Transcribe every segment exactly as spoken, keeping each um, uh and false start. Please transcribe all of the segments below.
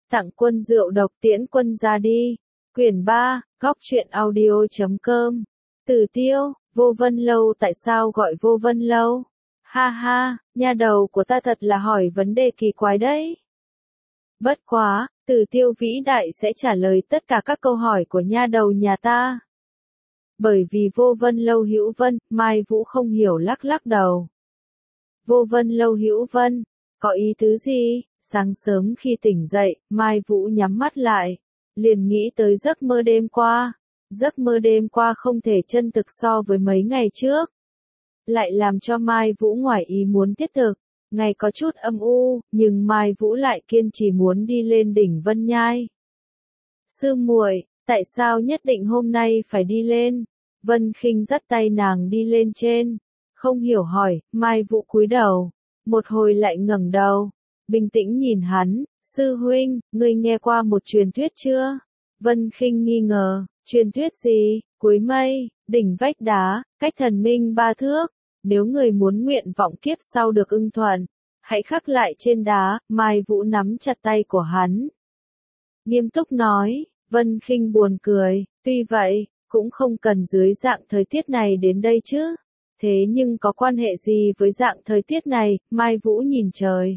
Tặng quân rượu độc tiễn quân ra đi. Quyển ba, góc truyện audio.com. Từ Tiêu, Vô Vân Lâu. Tại sao gọi Vô Vân Lâu? Ha ha, nha đầu của ta thật là hỏi vấn đề kỳ quái đấy. Bất quá, Từ Tiêu vĩ đại sẽ trả lời tất cả các câu hỏi của nha đầu nhà ta. Bởi vì Vô Vân Lâu hữu vân, Mai Vũ không hiểu lắc lắc đầu. Vô Vân Lâu hữu vân, có ý tứ gì? Sáng sớm khi tỉnh dậy, Mai Vũ nhắm mắt lại, liền nghĩ tới giấc mơ đêm qua. Giấc mơ đêm qua không thể chân thực so với mấy ngày trước. Lại làm cho Mai Vũ ngoài ý muốn thiết thực. Ngày có chút âm u, nhưng Mai Vũ lại kiên trì muốn đi lên đỉnh Vân Nhai. Sư muội, tại sao nhất định hôm nay phải đi lên? Vân Khinh dắt tay nàng đi lên trên. Không hiểu hỏi, Mai Vũ cúi đầu. Một hồi lại ngẩng đầu. Bình tĩnh nhìn hắn, sư huynh, ngươi nghe qua một truyền thuyết chưa? Vân Khinh nghi ngờ, truyền thuyết gì? Cuối mây, đỉnh vách đá, cách thần minh ba thước. Nếu người muốn nguyện vọng kiếp sau được ưng thuận, hãy khắc lại trên đá. Mai Vũ nắm chặt tay của hắn. Nghiêm túc nói, Vân Khinh buồn cười, tuy vậy, cũng không cần dưới dạng thời tiết này đến đây chứ. Thế nhưng có quan hệ gì với dạng thời tiết này? Mai Vũ nhìn trời.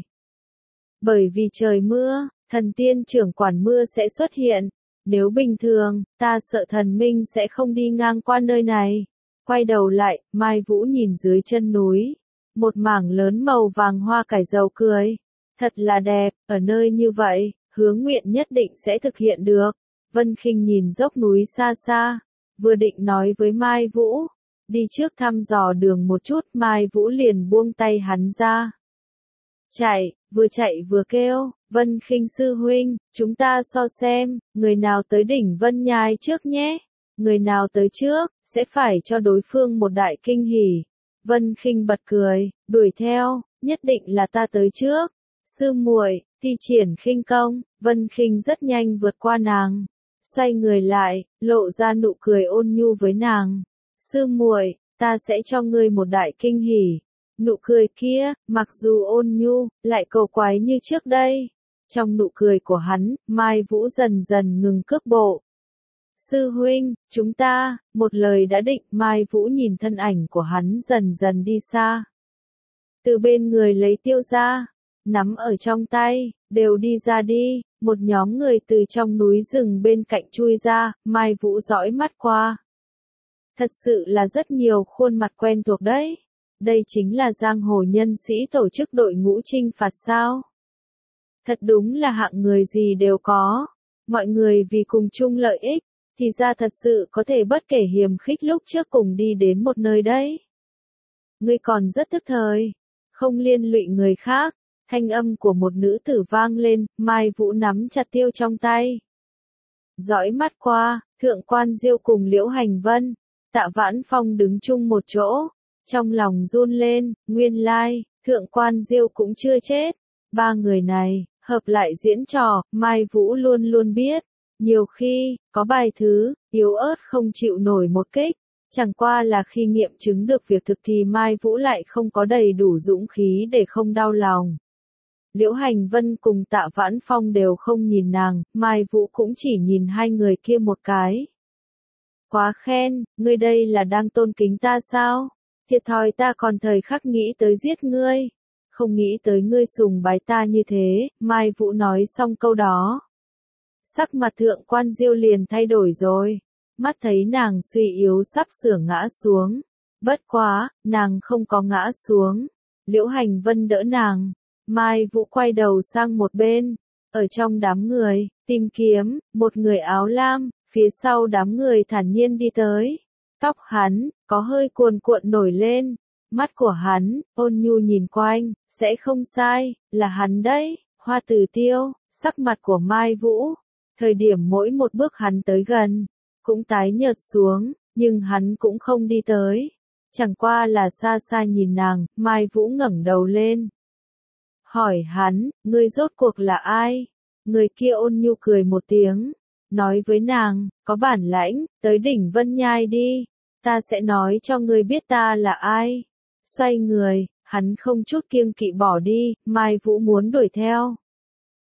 Bởi vì trời mưa, thần tiên trưởng quản mưa sẽ xuất hiện. Nếu bình thường, ta sợ thần minh sẽ không đi ngang qua nơi này. Quay đầu lại, Mai Vũ nhìn dưới chân núi. Một mảng lớn màu vàng hoa cải dầu cười. Thật là đẹp, ở nơi như vậy, hứa nguyện nhất định sẽ thực hiện được. Vân Khinh nhìn dốc núi xa xa. Vừa định nói với Mai Vũ. Đi trước thăm dò đường một chút, Mai Vũ liền buông tay hắn ra. Chạy, vừa chạy vừa kêu, Vân Khinh sư huynh, chúng ta so xem, người nào tới đỉnh Vân Nhai trước nhé. Người nào tới trước, sẽ phải cho đối phương một đại kinh hỉ. Vân Khinh bật cười, đuổi theo, nhất định là ta tới trước. Sư muội, thi triển khinh công, Vân Khinh rất nhanh vượt qua nàng. Xoay người lại, lộ ra nụ cười ôn nhu với nàng. Sư muội, ta sẽ cho ngươi một đại kinh hỉ. Nụ cười kia, mặc dù ôn nhu, lại cầu quái như trước đây. Trong nụ cười của hắn, Mai Vũ dần dần ngừng cước bộ. Sư huynh, chúng ta, một lời đã định. Mai Vũ nhìn thân ảnh của hắn dần dần đi xa. Từ bên người lấy tiêu ra, nắm ở trong tay, đều đi ra đi. Một nhóm người từ trong núi rừng bên cạnh chui ra, Mai Vũ dõi mắt qua. Thật sự là rất nhiều khuôn mặt quen thuộc đấy. Đây chính là giang hồ nhân sĩ tổ chức đội ngũ chinh phạt sao? Thật đúng là hạng người gì đều có. Mọi người vì cùng chung lợi ích, thì ra thật sự có thể bất kể hiềm khích lúc trước cùng đi đến một nơi đấy. Ngươi còn rất tức thời, không liên lụy người khác. Thanh âm của một nữ tử vang lên, Mai Vũ nắm chặt tiêu trong tay. Dõi mắt qua, Thượng Quan Diêu cùng Liễu Hành Vân, Tạ Vãn Phong đứng chung một chỗ. Trong lòng run lên, nguyên lai, Thượng Quan Diêu cũng chưa chết. Ba người này, hợp lại diễn trò, Mai Vũ luôn luôn biết. Nhiều khi, có bài thứ, yếu ớt không chịu nổi một kích. Chẳng qua là khi nghiệm chứng được việc thực thì Mai Vũ lại không có đầy đủ dũng khí để không đau lòng. Liễu Hành Vân cùng Tạ Vãn Phong đều không nhìn nàng, Mai Vũ cũng chỉ nhìn hai người kia một cái. Quá khen, ngươi đây là đang tôn kính ta sao? Thiệt thòi ta còn thời khắc nghĩ tới giết ngươi. Không nghĩ tới ngươi sùng bái ta như thế. Mai Vũ nói xong câu đó. Sắc mặt Thượng Quan Diêu liền thay đổi rồi. Mắt thấy nàng suy yếu sắp sửa ngã xuống. Bất quá, nàng không có ngã xuống. Liễu Hành Vân đỡ nàng. Mai Vũ quay đầu sang một bên. Ở trong đám người, tìm kiếm, một người áo lam, phía sau đám người thản nhiên đi tới. Tóc hắn, có hơi cuồn cuộn nổi lên. Mắt của hắn, ôn nhu nhìn quanh, sẽ không sai, là hắn đấy, Hoa Tử Tiêu. Sắc mặt của Mai Vũ, thời điểm mỗi một bước hắn tới gần, cũng tái nhợt xuống, nhưng hắn cũng không đi tới. Chẳng qua là xa xa nhìn nàng, Mai Vũ ngẩng đầu lên. Hỏi hắn, ngươi rốt cuộc là ai? Người kia ôn nhu cười một tiếng, nói với nàng, có bản lãnh, tới đỉnh Vân Nhai đi, ta sẽ nói cho ngươi biết ta là ai. Xoay người, hắn không chút kiêng kỵ bỏ đi, Mai Vũ muốn đuổi theo.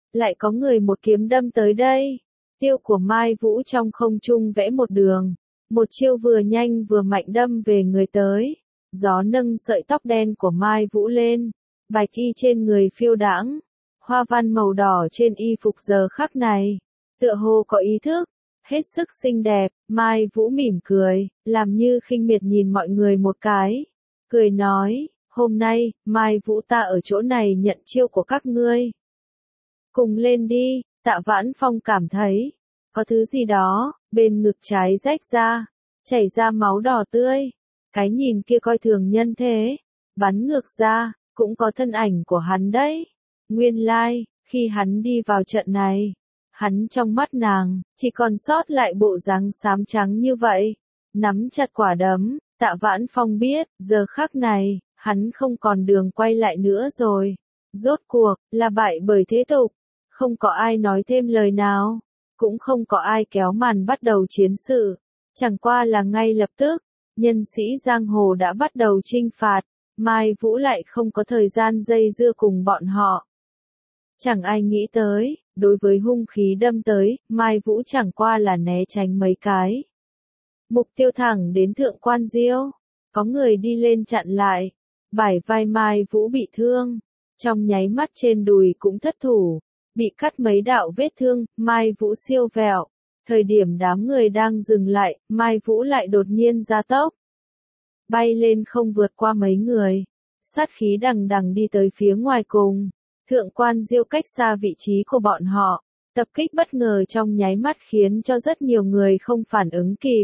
lại có người một kiếm đâm tới đây. Tiêu của Mai Vũ trong không trung vẽ một đường, một chiêu vừa nhanh vừa mạnh đâm về người tới. Gió nâng sợi tóc đen của Mai Vũ lên, bạch y trên người phiêu đãng, hoa văn màu đỏ trên y phục giờ khắc này, tựa hồ có ý thức, hết sức xinh đẹp. Mai Vũ mỉm cười, làm như khinh miệt nhìn mọi người một cái, cười nói, hôm nay, Mai Vũ ta ở chỗ này nhận chiêu của các ngươi. Cùng lên đi. Tạ Vãn Phong cảm thấy, có thứ gì đó, bên ngực trái rách ra, chảy ra máu đỏ tươi. Cái nhìn kia coi thường nhân thế, bắn ngược ra, cũng có thân ảnh của hắn đấy. Nguyên lai, like, khi hắn đi vào trận này, hắn trong mắt nàng, chỉ còn sót lại bộ dáng xám trắng như vậy. Nắm chặt quả đấm, Tạ Vãn Phong biết, giờ khắc này, hắn không còn đường quay lại nữa rồi. Rốt cuộc, là bại bởi thế tục. Không có ai nói thêm lời nào, cũng không có ai kéo màn bắt đầu chiến sự. Chẳng qua là ngay lập tức, nhân sĩ giang hồ đã bắt đầu chinh phạt, Mai Vũ lại không có thời gian dây dưa cùng bọn họ. Chẳng ai nghĩ tới, đối với hung khí đâm tới, Mai Vũ chẳng qua là né tránh mấy cái. Mục tiêu thẳng đến Thượng Quan Diêu, có người đi lên chặn lại, bải vai Mai Vũ bị thương, trong nháy mắt trên đùi cũng thất thủ, bị cắt mấy đạo vết thương. Mai Vũ siêu vẹo, thời điểm đám người đang dừng lại, Mai Vũ lại đột nhiên gia tốc, bay lên không vượt qua mấy người, sát khí đằng đằng đi tới phía ngoài cùng. Thượng Quan Diêu cách xa vị trí của bọn họ, tập kích bất ngờ trong nháy mắt khiến cho rất nhiều người không phản ứng kịp.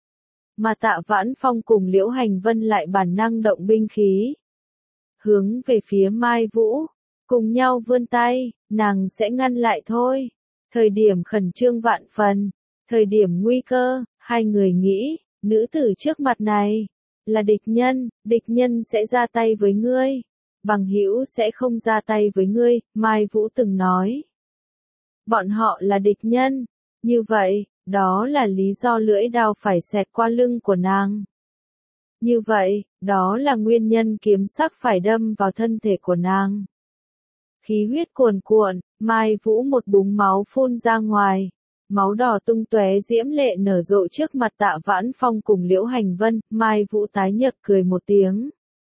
Mà Tạ Vãn Phong cùng Liễu Hành Vân lại bản năng động binh khí, hướng về phía Mai Vũ, cùng nhau vươn tay, nàng sẽ ngăn lại thôi. Thời điểm khẩn trương vạn phần, thời điểm nguy cơ, hai người nghĩ, nữ tử trước mặt này là địch nhân, địch nhân sẽ ra tay với ngươi, bằng hữu sẽ không ra tay với ngươi. Mai Vũ từng nói, bọn họ là địch nhân, như vậy, đó là lý do lưỡi đao phải xẹt qua lưng của nàng. Như vậy, đó là nguyên nhân kiếm sắc phải đâm vào thân thể của nàng. Khí huyết cuồn cuộn, Mai Vũ một búng máu phun ra ngoài, máu đỏ tung tóe diễm lệ nở rộ trước mặt Tạ Vãn Phong cùng Liễu Hành Vân. Mai Vũ tái nhợt cười một tiếng,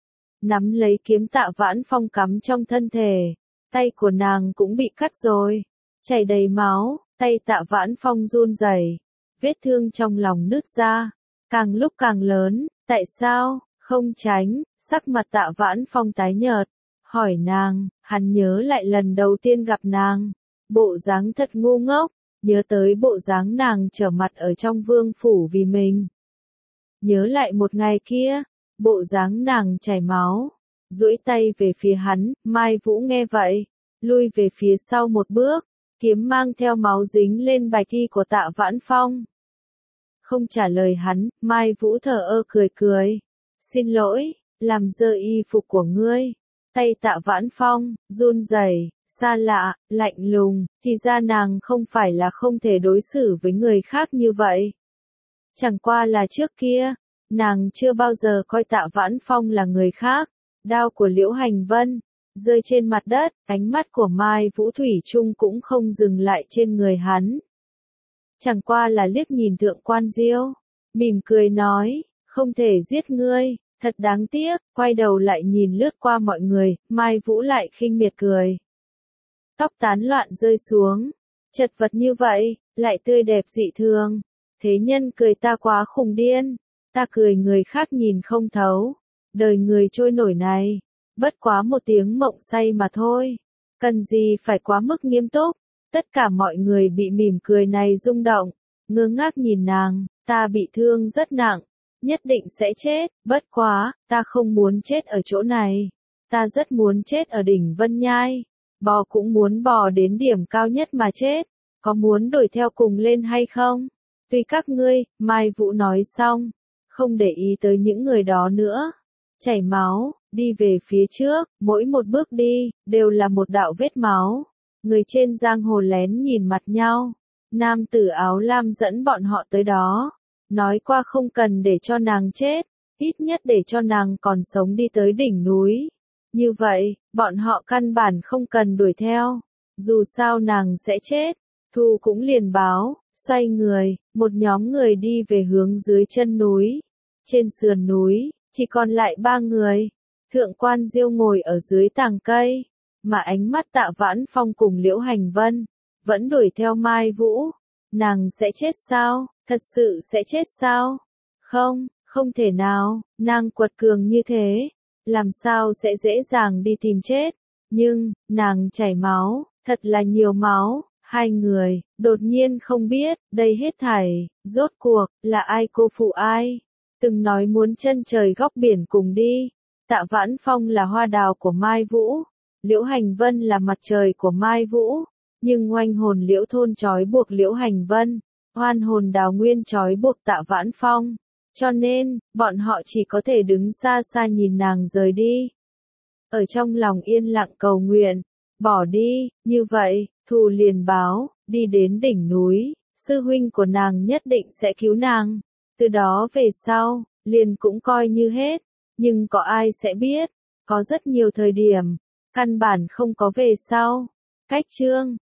nắm lấy kiếm Tạ Vãn Phong cắm trong thân thể, tay của nàng cũng bị cắt rồi, chảy đầy máu, tay Tạ Vãn Phong run rẩy, vết thương trong lòng nứt ra, càng lúc càng lớn. Tại sao không tránh? Sắc mặt Tạ Vãn Phong tái nhợt, hỏi nàng. Hắn nhớ lại lần đầu tiên gặp nàng, bộ dáng thật ngu ngốc, nhớ tới bộ dáng nàng trở mặt ở trong vương phủ vì mình. Nhớ lại một ngày kia, bộ dáng nàng chảy máu, duỗi tay về phía hắn. Mai Vũ nghe vậy, lui về phía sau một bước, kiếm mang theo máu dính lên bạch y của Tạ Vãn Phong. Không trả lời hắn, Mai Vũ thở ơ cười cười. Xin lỗi, làm dơ y phục của ngươi. Tay Tạ Vãn Phong, run rẩy, xa lạ, lạnh lùng, thì ra nàng không phải là không thể đối xử với người khác như vậy. Chẳng qua là trước kia, nàng chưa bao giờ coi Tạ Vãn Phong là người khác. Đao của Liễu Hành Vân rơi trên mặt đất, ánh mắt của Mai Vũ thủy chung cũng không dừng lại trên người hắn. Chẳng qua là liếc nhìn Thượng Quan Diêu, mỉm cười nói, không thể giết ngươi, thật đáng tiếc. Quay đầu lại nhìn lướt qua mọi người, Mai Vũ lại khinh miệt cười. Tóc tán loạn rơi xuống, chật vật như vậy, lại tươi đẹp dị thường. Thế nhân cười ta quá khùng điên, ta cười người khác nhìn không thấu. Đời người trôi nổi này, bất quá một tiếng mộng say mà thôi, cần gì phải quá mức nghiêm túc. Tất cả mọi người bị mỉm cười này rung động, ngơ ngác nhìn nàng. Ta bị thương rất nặng, nhất định sẽ chết, bất quá, ta không muốn chết ở chỗ này. Ta rất muốn chết ở đỉnh Vân Nhai, bò cũng muốn bò đến điểm cao nhất mà chết, có muốn đuổi theo cùng lên hay không? Tùy các ngươi. Mai Vũ nói xong, không để ý tới những người đó nữa. Chảy máu, đi về phía trước, mỗi một bước đi, đều là một đạo vết máu. Người trên giang hồ lén nhìn mặt nhau. Nam tử áo lam dẫn bọn họ tới đó, nói qua không cần để cho nàng chết, ít nhất để cho nàng còn sống đi tới đỉnh núi. Như vậy, bọn họ căn bản không cần đuổi theo. dù sao nàng sẽ chết. Thu cũng liền báo, xoay người, một nhóm người đi về hướng dưới chân núi. Trên sườn núi, chỉ còn lại ba người. Thượng quan Diêu ngồi ở dưới tàng cây, mà ánh mắt Tạ Vãn Phong cùng Liễu Hành Vân vẫn đuổi theo Mai Vũ. Nàng sẽ chết sao? Thật sự sẽ chết sao? Không, không thể nào, nàng quật cường như thế, làm sao sẽ dễ dàng đi tìm chết. Nhưng, nàng chảy máu, thật là nhiều máu. Hai người, đột nhiên không biết, đây hết thảy, rốt cuộc, là ai cô phụ ai. Từng nói muốn chân trời góc biển cùng đi. Tạ Vãn Phong là hoa đào của Mai Vũ, Liễu Hành Vân là mặt trời của Mai Vũ, nhưng oanh hồn Liễu Thôn trói buộc Liễu Hành Vân, oan hồn Đào Nguyên trói buộc Tạ Vãn Phong, cho nên, bọn họ chỉ có thể đứng xa xa nhìn nàng rời đi. Ở trong lòng yên lặng cầu nguyện, bỏ đi, như vậy, Thù liền báo, đi đến đỉnh núi, sư huynh của nàng nhất định sẽ cứu nàng, từ đó về sau, liền cũng coi như hết. Nhưng có ai sẽ biết, có rất nhiều thời điểm, căn bản không có về sau. Cách chương